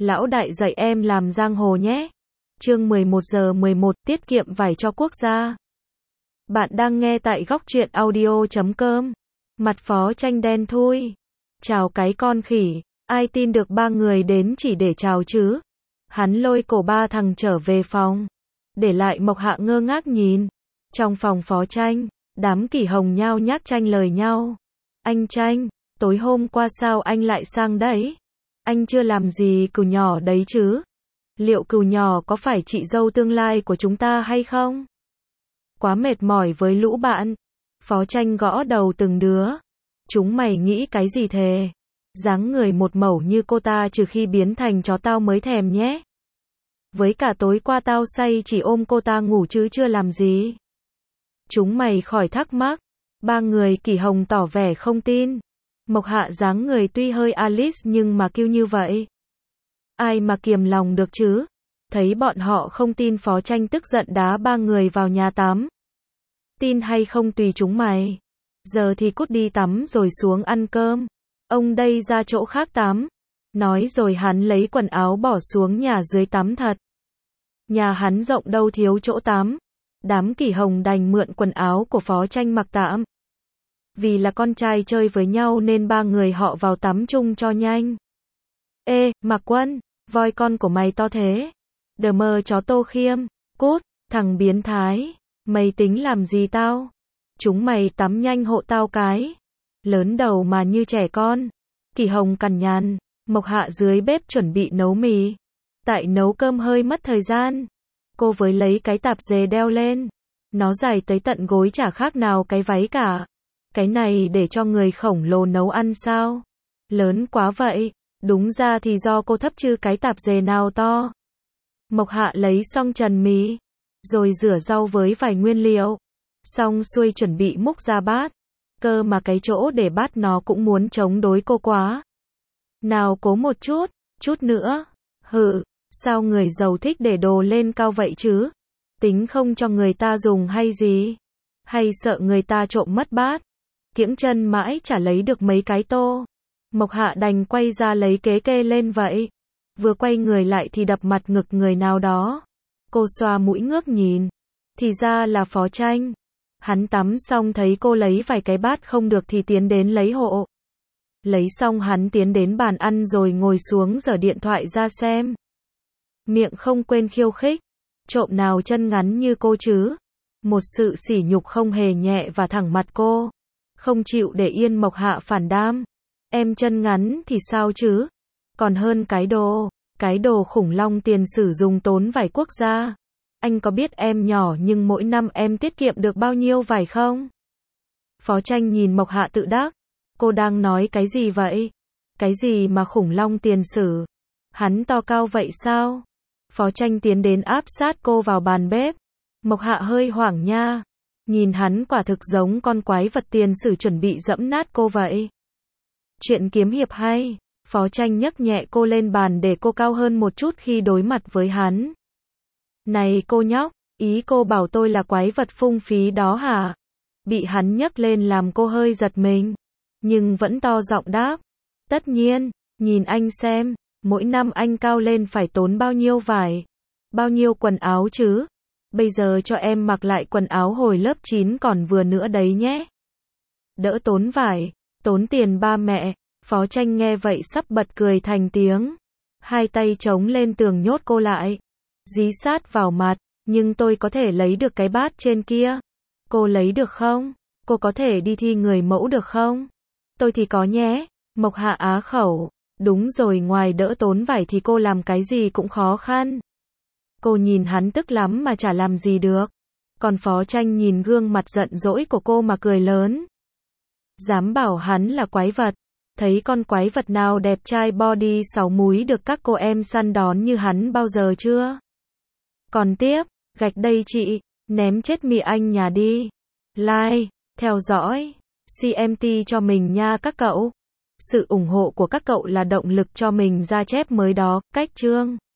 Lão đại dạy em làm giang hồ nhé. Chương 11:11 tiết kiệm vải cho quốc gia. Bạn đang nghe tại góc truyện audio.com. Mặt Phó Tranh đen thui. Chào cái con khỉ, ai tin được ba người đến chỉ để chào chứ. Hắn lôi cổ ba thằng trở về phòng. Để lại Mộc Hạ ngơ ngác nhìn. Trong phòng Phó Tranh, đám Kỷ Hồng nhao nhác tranh lời nhau. Anh Tranh, tối hôm qua sao anh lại sang đấy? Anh chưa làm gì cừu nhỏ đấy chứ? Liệu cừu nhỏ có phải chị dâu tương lai của chúng ta hay không? Quá mệt mỏi với lũ bạn. Phó Tranh gõ đầu từng đứa. Chúng mày nghĩ cái gì thề? Dáng người một mẩu như cô ta trừ khi biến thành chó tao mới thèm nhé. Với cả tối qua tao say chỉ ôm cô ta ngủ chứ chưa làm gì. Chúng mày khỏi thắc mắc. Ba người Kỷ Hồng tỏ vẻ không tin. Mộc Hạ dáng người tuy hơi Alice nhưng mà kiêu như vậy. Ai mà kiềm lòng được chứ? Thấy bọn họ không tin, Phó Tranh tức giận đá ba người vào nhà tắm. Tin hay không tùy chúng mày. Giờ thì cút đi tắm rồi xuống ăn cơm. Ông đây ra chỗ khác tắm. Nói rồi hắn lấy quần áo bỏ xuống nhà dưới tắm thật. Nhà hắn rộng đâu thiếu chỗ tắm. Đám Kỷ Hồng đành mượn quần áo của Phó Tranh mặc tạm. Vì là con trai chơi với nhau nên ba người họ vào tắm chung cho nhanh. Ê, Mạc Quân, voi con của mày to thế. Đờ mơ chó Tô Khiêm, cút, thằng biến thái. Mày tính làm gì tao? Chúng mày tắm nhanh hộ tao cái. Lớn đầu mà như trẻ con. Kỷ Hồng cằn nhằn. Mộc Hạ dưới bếp chuẩn bị nấu mì. Tại nấu cơm hơi mất thời gian. Cô với lấy cái tạp dề đeo lên. Nó dài tới tận gối chả khác nào cái váy cả. Cái này để cho người khổng lồ nấu ăn sao? Lớn quá vậy. Đúng ra thì do cô thấp chứ cái tạp dề nào to. Mộc Hạ lấy xong trần mì. Rồi rửa rau với vài nguyên liệu. Xong xuôi chuẩn bị múc ra bát. Cơ mà cái chỗ để bát nó cũng muốn chống đối cô quá. Nào cố một chút nữa. Hự, sao người giàu thích để đồ lên cao vậy chứ? Tính không cho người ta dùng hay gì? Hay sợ người ta trộm mất bát? Kiễng chân mãi chả lấy được mấy cái tô. Mộc Hạ đành quay ra lấy kế kê lên vậy. Vừa quay người lại thì đập mặt ngực người nào đó. Cô xoa mũi ngước nhìn. Thì ra là Phó Tranh. Hắn tắm xong thấy cô lấy vài cái bát không được thì tiến đến lấy hộ. Lấy xong hắn tiến đến bàn ăn rồi ngồi xuống giở điện thoại ra xem. Miệng không quên khiêu khích. Trộm nào chân ngắn như cô chứ? Một sự sỉ nhục không hề nhẹ và thẳng mặt cô. Không chịu để yên Mộc Hạ phản đam. Em chân ngắn thì sao chứ? Còn hơn cái đồ khủng long tiền sử dùng tốn vải quốc gia. Anh có biết em nhỏ nhưng mỗi năm em tiết kiệm được bao nhiêu vải không? Phó Tranh nhìn Mộc Hạ tự đắc. Cô đang nói cái gì vậy? Cái gì mà khủng long tiền sử? Hắn to cao vậy sao? Phó Tranh tiến đến áp sát cô vào bàn bếp. Mộc Hạ hơi hoảng nha. Nhìn hắn quả thực giống con quái vật tiền sử chuẩn bị dẫm nát cô vậy. Chuyện kiếm hiệp hay. Phó Tranh nhấc nhẹ cô lên bàn để cô cao hơn một chút khi đối mặt với hắn. Này cô nhóc, ý cô bảo tôi là quái vật phung phí đó hả? Bị hắn nhấc lên làm cô hơi giật mình. Nhưng vẫn to giọng đáp. Tất nhiên, nhìn anh xem, mỗi năm anh cao lên phải tốn bao nhiêu vải, bao nhiêu quần áo chứ? Bây giờ cho em mặc lại quần áo hồi lớp 9 còn vừa nữa đấy nhé. Đỡ tốn vải, tốn tiền ba mẹ. Phó Tranh nghe vậy sắp bật cười thành tiếng. Hai tay chống lên tường nhốt cô lại. Dí sát vào mặt. Nhưng tôi có thể lấy được cái bát trên kia. Cô lấy được không? Cô có thể đi thi người mẫu được không? Tôi thì có nhé. Mộc Hạ á khẩu. Đúng rồi, ngoài đỡ tốn vải thì cô làm cái gì cũng khó khăn. Cô nhìn hắn tức lắm mà chả làm gì được. Còn Phó Tranh nhìn gương mặt giận dỗi của cô mà cười lớn. Dám bảo hắn là quái vật. Thấy con quái vật nào đẹp trai body 6 múi được các cô em săn đón như hắn bao giờ chưa? Còn tiếp, gạch đây chị, ném chết mị anh nhà đi. Like, theo dõi, CMT cho mình nha các cậu. Sự ủng hộ của các cậu là động lực cho mình ra chép mới đó, cách chương.